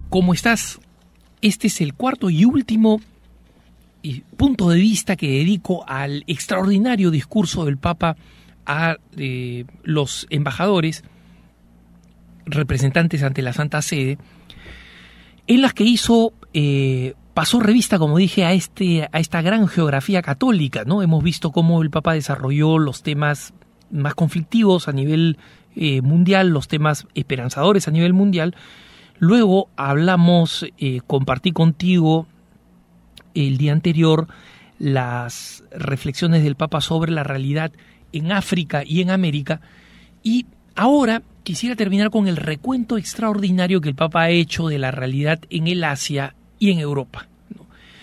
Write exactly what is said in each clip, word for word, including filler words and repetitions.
¿Cómo estás? Este es el cuarto y último punto de vista que dedico al extraordinario discurso del Papa a eh, los embajadores, representantes ante la Santa Sede, en las que hizo, eh, pasó revista, como dije, a, este, a esta gran geografía católica, ¿no? Hemos visto cómo el Papa desarrolló los temas más conflictivos a nivel eh, mundial, los temas esperanzadores a nivel mundial. Luego hablamos, eh, compartí contigo el día anterior las reflexiones del Papa sobre la realidad en África y en América, y ahora quisiera terminar con el recuento extraordinario que el Papa ha hecho de la realidad en el Asia y en Europa, ¿no?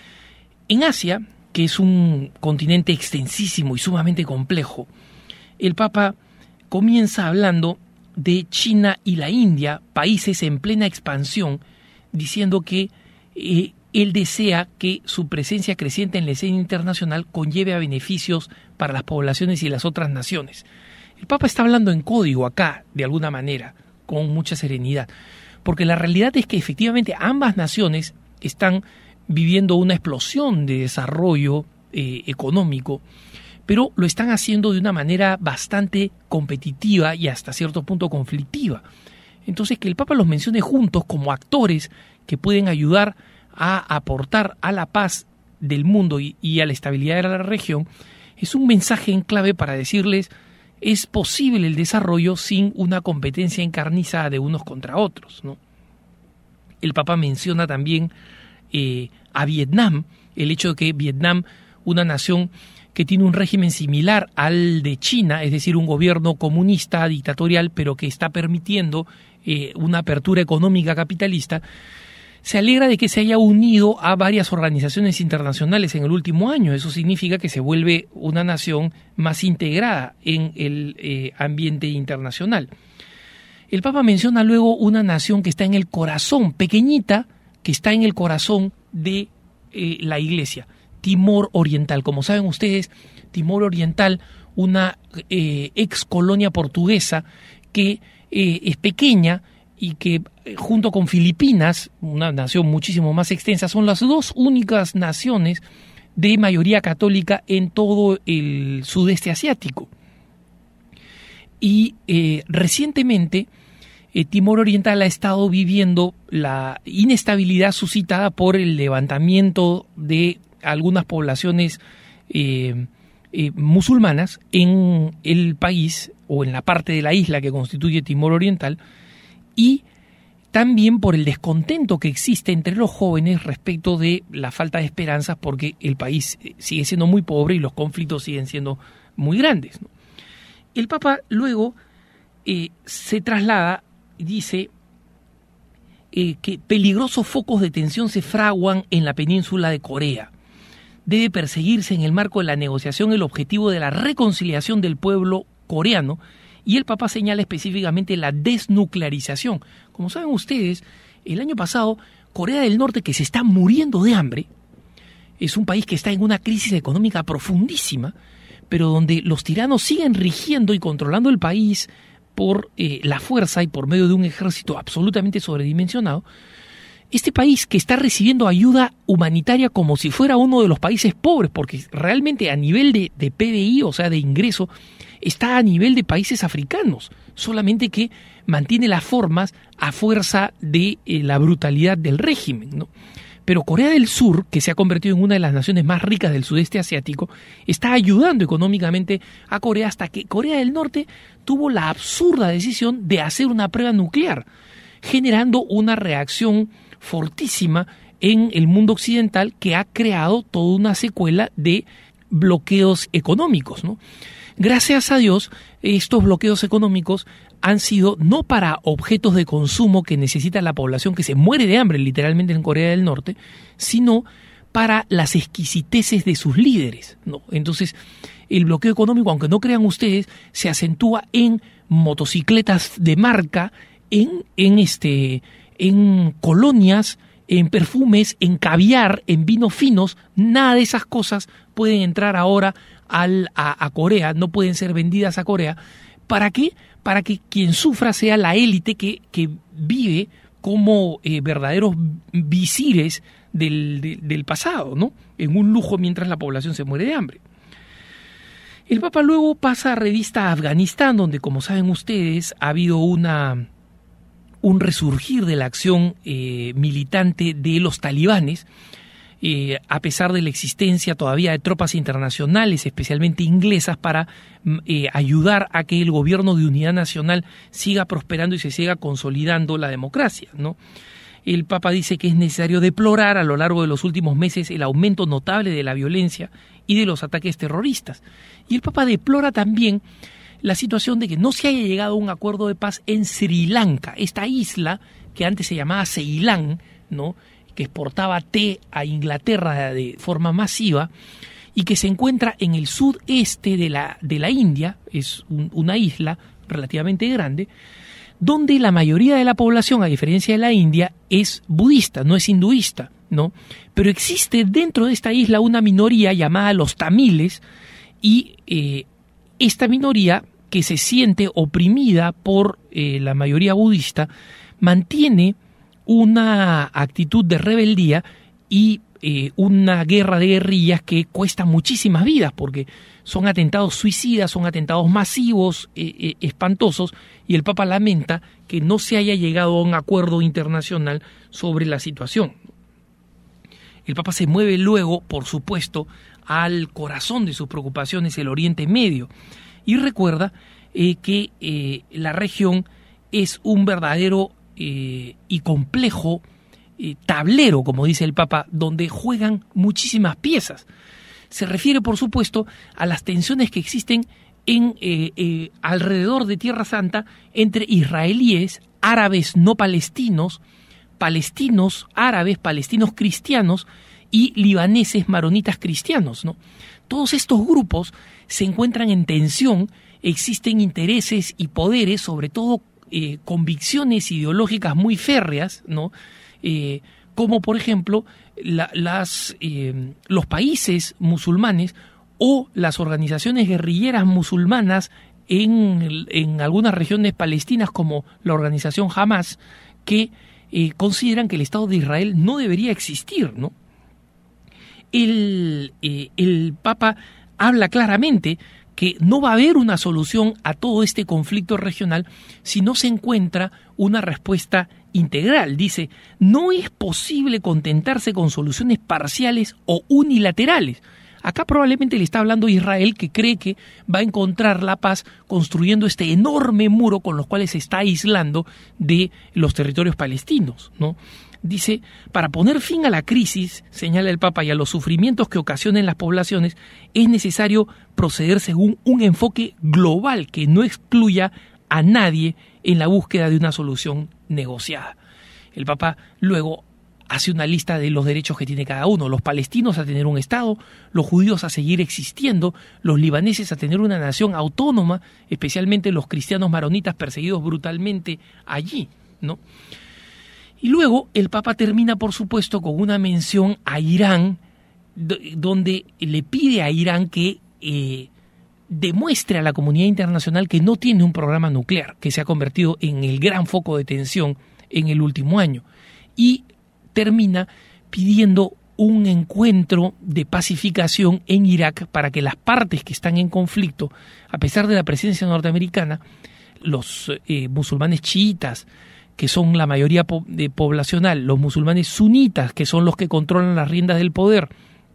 En Asia, que es un continente extensísimo y sumamente complejo, el Papa comienza hablando de China y la India, países en plena expansión, diciendo que eh, él desea que su presencia creciente en la escena internacional conlleve a beneficios para las poblaciones y las otras naciones. El Papa está hablando en código acá, de alguna manera, con mucha serenidad, porque la realidad es que efectivamente ambas naciones están viviendo una explosión de desarrollo eh, económico, pero lo están haciendo de una manera bastante competitiva y hasta cierto punto conflictiva. Entonces, que el Papa los mencione juntos como actores que pueden ayudar a aportar a la paz del mundo y, y a la estabilidad de la región, es un mensaje en clave para decirles: es posible el desarrollo sin una competencia encarnizada de unos contra otros, ¿no? El Papa menciona también eh, a Vietnam, el hecho de que Vietnam, una nación que tiene un régimen similar al de China, es decir, un gobierno comunista, dictatorial, pero que está permitiendo eh, una apertura económica capitalista, se alegra de que se haya unido a varias organizaciones internacionales en el último año. Eso significa que se vuelve una nación más integrada en el eh, ambiente internacional. El Papa menciona luego una nación que está en el corazón, pequeñita, que está en el corazón de eh, la Iglesia, Timor Oriental. Como saben ustedes, Timor Oriental, una eh, ex colonia portuguesa que eh, es pequeña y que eh, junto con Filipinas, una nación muchísimo más extensa, son las dos únicas naciones de mayoría católica en todo el sudeste asiático. Y eh, recientemente eh, Timor Oriental ha estado viviendo la inestabilidad suscitada por el levantamiento de algunas poblaciones eh, eh, musulmanas en el país o en la parte de la isla que constituye Timor Oriental, y también por el descontento que existe entre los jóvenes respecto de la falta de esperanzas, porque el país sigue siendo muy pobre y los conflictos siguen siendo muy grandes, ¿no? El Papa luego eh, se traslada y dice eh, que peligrosos focos de tensión se fraguan en la península de Corea. Debe perseguirse en el marco de la negociación el objetivo de la reconciliación del pueblo coreano, y el Papa señala específicamente la desnuclearización. Como saben ustedes, el año pasado Corea del Norte, que se está muriendo de hambre, es un país que está en una crisis económica profundísima, pero donde los tiranos siguen rigiendo y controlando el país por eh, la fuerza y por medio de un ejército absolutamente sobredimensionado. Este país, que está recibiendo ayuda humanitaria como si fuera uno de los países pobres, porque realmente a nivel de, de P B I, o sea, de ingreso, está a nivel de países africanos, solamente que mantiene las formas a fuerza de eh, la brutalidad del régimen, ¿no? Pero Corea del Sur, que se ha convertido en una de las naciones más ricas del sudeste asiático, está ayudando económicamente a Corea, hasta que Corea del Norte tuvo la absurda decisión de hacer una prueba nuclear, generando una reacción fortísima en el mundo occidental que ha creado toda una secuela de bloqueos económicos, ¿no? Gracias a Dios, estos bloqueos económicos han sido no para objetos de consumo que necesita la población que se muere de hambre literalmente en Corea del Norte, sino para las exquisiteces de sus líderes, ¿no? Entonces, el bloqueo económico, aunque no crean ustedes, se acentúa en motocicletas de marca, en, en, este, en colonias, en perfumes, en caviar, en vinos finos. Nada de esas cosas pueden entrar ahora al, a, a Corea, no pueden ser vendidas a Corea. ¿Para qué? Para que quien sufra sea la élite que, que vive como eh, verdaderos visires del, de, del pasado, ¿no? En un lujo mientras la población se muere de hambre. El Papa luego pasa a revista a Afganistán, donde, como saben ustedes, ha habido una, un resurgir de la acción eh, militante de los talibanes, eh, a pesar de la existencia todavía de tropas internacionales, especialmente inglesas, para eh, ayudar a que el gobierno de unidad nacional siga prosperando y se siga consolidando la democracia, ¿no? El Papa dice que es necesario deplorar a lo largo de los últimos meses el aumento notable de la violencia y de los ataques terroristas. Y el Papa deplora también la situación de que no se haya llegado a un acuerdo de paz en Sri Lanka, esta isla que antes se llamaba Ceilán, ¿no?, que exportaba té a Inglaterra de forma masiva y que se encuentra en el sudeste de la, de la India, es un, una isla relativamente grande, donde la mayoría de la población, a diferencia de la India, es budista, no es hinduista, ¿no? Pero existe dentro de esta isla una minoría llamada los tamiles, y eh, esta minoría, que se siente oprimida por eh, la mayoría budista, mantiene una actitud de rebeldía y eh, una guerra de guerrillas que cuesta muchísimas vidas, porque son atentados suicidas, son atentados masivos, eh, eh, espantosos, y el Papa lamenta que no se haya llegado a un acuerdo internacional sobre la situación. El Papa se mueve luego, por supuesto, al corazón de sus preocupaciones, el Oriente Medio, y recuerda eh, que eh, la región es un verdadero eh, y complejo eh, tablero, como dice el Papa, donde juegan muchísimas piezas. Se refiere, por supuesto, a las tensiones que existen en eh, eh, alrededor de Tierra Santa entre israelíes, árabes no palestinos, palestinos árabes, palestinos cristianos y libaneses maronitas cristianos, ¿no? Todos estos grupos se encuentran en tensión, existen intereses y poderes, sobre todo eh, convicciones ideológicas muy férreas, ¿no? Eh, como por ejemplo la, las, eh, los países musulmanes o las organizaciones guerrilleras musulmanas en, en algunas regiones palestinas, como la organización Hamas, que eh, consideran que el Estado de Israel no debería existir, ¿no? El, eh, el Papa habla claramente que no va a haber una solución a todo este conflicto regional si no se encuentra una respuesta integral. Dice, no es posible contentarse con soluciones parciales o unilaterales. Acá probablemente le está hablando a Israel, que cree que va a encontrar la paz construyendo este enorme muro con los cuales se está aislando de los territorios palestinos, ¿no? Dice, para poner fin a la crisis, señala el Papa, y a los sufrimientos que ocasionan las poblaciones, es necesario proceder según un enfoque global que no excluya a nadie en la búsqueda de una solución negociada. El Papa luego hace una lista de los derechos que tiene cada uno: los palestinos a tener un Estado, los judíos a seguir existiendo, los libaneses a tener una nación autónoma, especialmente los cristianos maronitas perseguidos brutalmente allí, ¿no? Y luego el Papa termina, por supuesto, con una mención a Irán, donde le pide a Irán que eh, demuestre a la comunidad internacional que no tiene un programa nuclear, que se ha convertido en el gran foco de tensión en el último año. Y termina pidiendo un encuentro de pacificación en Irak para que las partes que están en conflicto, a pesar de la presencia norteamericana, los eh, musulmanes chiitas, que son la mayoría po- de poblacional, los musulmanes sunitas, que son los que controlan las riendas del poder,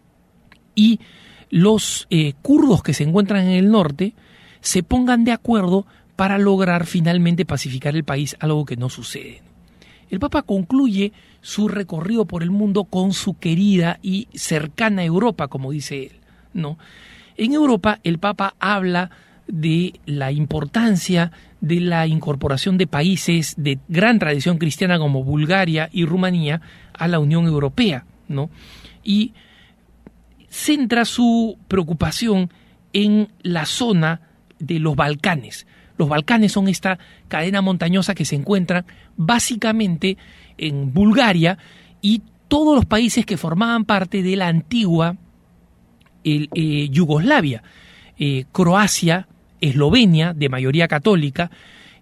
y los eh, kurdos que se encuentran en el norte, se pongan de acuerdo para lograr finalmente pacificar el país, algo que no sucede. El Papa concluye su recorrido por el mundo con su querida y cercana Europa, como dice él, ¿no? En Europa, el Papa habla de la importancia de la incorporación de países de gran tradición cristiana como Bulgaria y Rumanía a la Unión Europea, ¿no? Y centra su preocupación en la zona de los Balcanes. Los Balcanes son esta cadena montañosa que se encuentra básicamente en Bulgaria y todos los países que formaban parte de la antigua el, eh, Yugoslavia, eh, Croacia, Eslovenia, de mayoría católica,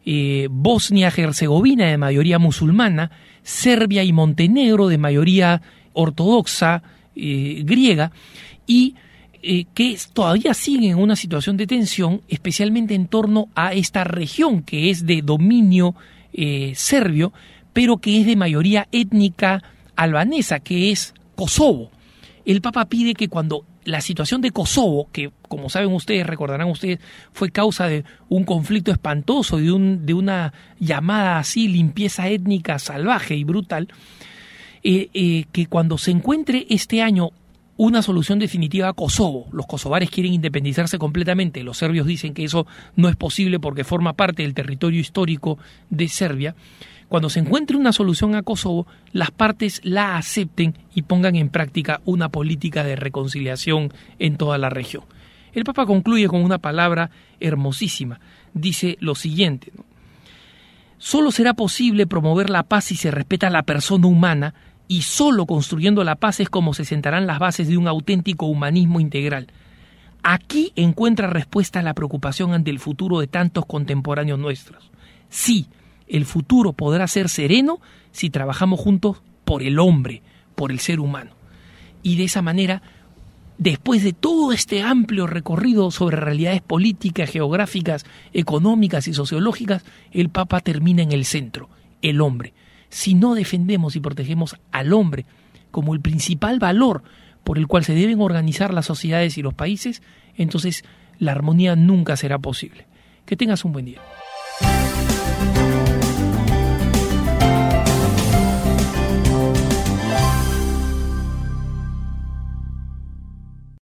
eh, Bosnia-Herzegovina de mayoría musulmana, Serbia y Montenegro de mayoría ortodoxa eh, griega, y eh, que todavía siguen en una situación de tensión, especialmente en torno a esta región que es de dominio eh, serbio, pero que es de mayoría étnica albanesa, que es Kosovo. El Papa pide que cuando la situación de Kosovo, que como saben ustedes, recordarán ustedes, fue causa de un conflicto espantoso, de, un, de una llamada así limpieza étnica salvaje y brutal, eh, eh, que cuando se encuentre este año una solución definitiva a Kosovo, los kosovares quieren independizarse completamente, los serbios dicen que eso no es posible porque forma parte del territorio histórico de Serbia. Cuando se encuentre una solución a Kosovo, las partes la acepten y pongan en práctica una política de reconciliación en toda la región. El Papa concluye con una palabra hermosísima. Dice lo siguiente, ¿no? Solo será posible promover la paz si se respeta a la persona humana, y solo construyendo la paz es como se sentarán las bases de un auténtico humanismo integral. Aquí encuentra respuesta a la preocupación ante el futuro de tantos contemporáneos nuestros. Sí, el futuro podrá ser sereno si trabajamos juntos por el hombre, por el ser humano. Y de esa manera, después de todo este amplio recorrido sobre realidades políticas, geográficas, económicas y sociológicas, el Papa termina en el centro, el hombre. Si no defendemos y protegemos al hombre como el principal valor por el cual se deben organizar las sociedades y los países, entonces la armonía nunca será posible. Que tengas un buen día.